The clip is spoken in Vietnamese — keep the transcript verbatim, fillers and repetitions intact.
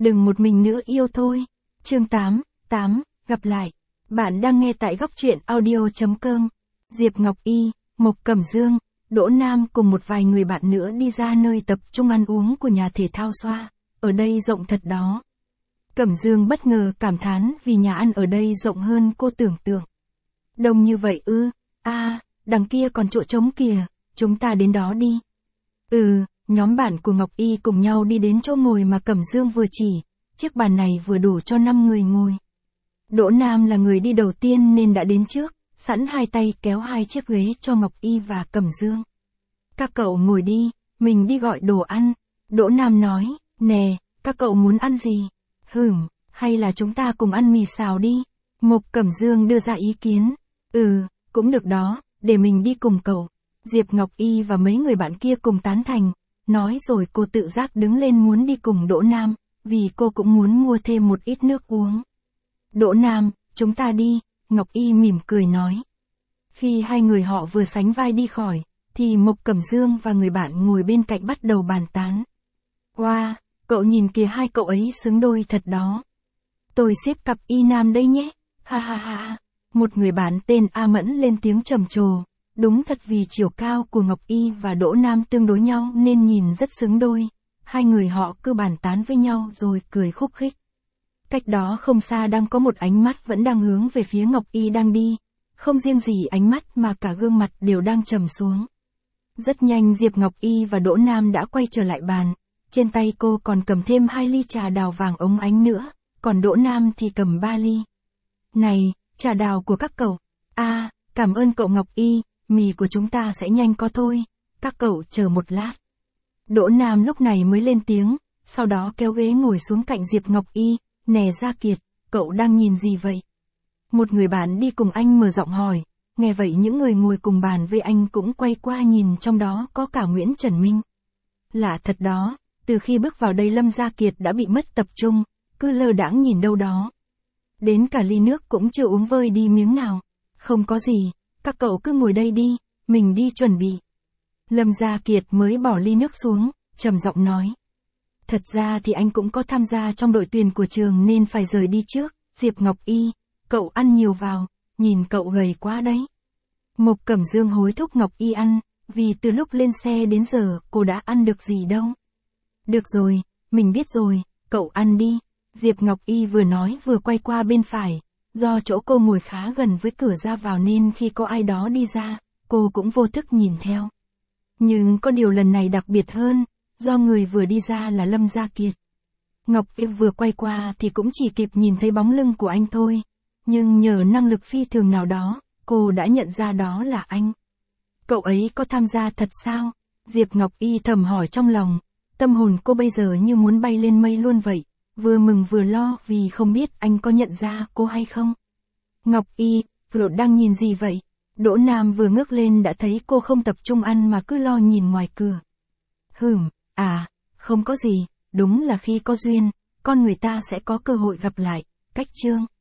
đừng một mình nữa yêu thôi. Chương tám, tám, gặp lại. Bạn đang nghe tại góc truyện audio chấm com. Diệp Ngọc Y, Mộc Cẩm Dương, Đỗ Nam cùng một vài người bạn nữa đi ra nơi tập trung ăn uống của nhà thể thao Xoa. Ở đây rộng thật đó. Cẩm Dương bất ngờ cảm thán vì nhà ăn ở đây rộng hơn cô tưởng tượng. Đông như vậy ư? A, à, đằng kia còn chỗ trống kìa, chúng ta đến đó đi. Ừ, nhóm bạn của Ngọc Y cùng nhau đi đến chỗ ngồi mà Cẩm Dương vừa chỉ, chiếc bàn này vừa đủ cho năm người ngồi. Đỗ Nam là người đi đầu tiên nên đã đến trước, sẵn hai tay kéo hai chiếc ghế cho Ngọc Y và Cẩm Dương. Các cậu ngồi đi, mình đi gọi đồ ăn. Đỗ Nam nói, nè, các cậu muốn ăn gì? Hửm, hay là chúng ta cùng ăn mì xào đi? Mộc Cẩm Dương đưa ra ý kiến. Ừ, cũng được đó, để mình đi cùng cậu. Diệp Ngọc Y và mấy người bạn kia cùng tán thành, nói rồi cô tự giác đứng lên muốn đi cùng Đỗ Nam, vì cô cũng muốn mua thêm một ít nước uống. Đỗ Nam, chúng ta đi, Ngọc Y mỉm cười nói. Khi hai người họ vừa sánh vai đi khỏi, thì Mộc Cẩm Dương và người bạn ngồi bên cạnh bắt đầu bàn tán. Wow, cậu nhìn kìa hai cậu ấy xứng đôi thật đó. Tôi xếp cặp Y Nam đây nhé, ha ha ha. Một người bạn tên A Mẫn lên tiếng trầm trồ. Đúng thật vì chiều cao của Ngọc Y và Đỗ Nam tương đối nhau nên nhìn rất xứng đôi. Hai người họ cứ bàn tán với nhau rồi cười khúc khích. Cách đó không xa đang có một ánh mắt vẫn đang hướng về phía Ngọc Y đang đi. Không riêng gì ánh mắt mà cả gương mặt đều đang trầm xuống. Rất nhanh Diệp Ngọc Y và Đỗ Nam đã quay trở lại bàn. Trên tay cô còn cầm thêm hai ly trà đào vàng óng ánh nữa, còn Đỗ Nam thì cầm ba ly. Này, trà đào của các cậu. A, à, cảm ơn cậu Ngọc Y, mì của chúng ta sẽ nhanh có thôi. Các cậu chờ một lát. Đỗ Nam lúc này mới lên tiếng, sau đó kéo ghế ngồi xuống cạnh Diệp Ngọc Y. Nè Gia Kiệt, cậu đang nhìn gì vậy? Một người bạn đi cùng anh mở giọng hỏi. Nghe vậy những người ngồi cùng bàn với anh cũng quay qua nhìn, trong đó có cả Nguyễn Trần Minh. Lạ thật đó, từ khi bước vào đây Lâm Gia Kiệt đã bị mất tập trung, cứ lơ đãng nhìn đâu đó. Đến cả ly nước cũng chưa uống vơi đi miếng nào. Không có gì, các cậu cứ ngồi đây đi, mình đi chuẩn bị. Lâm Gia Kiệt mới bỏ ly nước xuống, trầm giọng nói. Thật ra thì anh cũng có tham gia trong đội tuyển của trường nên phải rời đi trước. Diệp Ngọc Y, cậu ăn nhiều vào, nhìn cậu gầy quá đấy. Mộc Cẩm Dương hối thúc Ngọc Y ăn, vì từ lúc lên xe đến giờ cô đã ăn được gì đâu. Được rồi, mình biết rồi, cậu ăn đi. Diệp Ngọc Y vừa nói vừa quay qua bên phải. Do chỗ cô ngồi khá gần với cửa ra vào nên khi có ai đó đi ra, cô cũng vô thức nhìn theo. Nhưng có điều lần này đặc biệt hơn, do người vừa đi ra là Lâm Gia Kiệt. Ngọc Y vừa quay qua thì cũng chỉ kịp nhìn thấy bóng lưng của anh thôi. Nhưng nhờ năng lực phi thường nào đó, cô đã nhận ra đó là anh. Cậu ấy có tham gia thật sao? Diệp Ngọc Y thầm hỏi trong lòng. Tâm hồn cô bây giờ như muốn bay lên mây luôn vậy. Vừa mừng vừa lo vì không biết anh có nhận ra cô hay không. Ngọc Y, cậu đang nhìn gì vậy? Đỗ Nam vừa ngước lên đã thấy cô không tập trung ăn mà cứ lo nhìn ngoài cửa. Hửm, à, không có gì, đúng là khi có duyên, con người ta sẽ có cơ hội gặp lại. Cách chương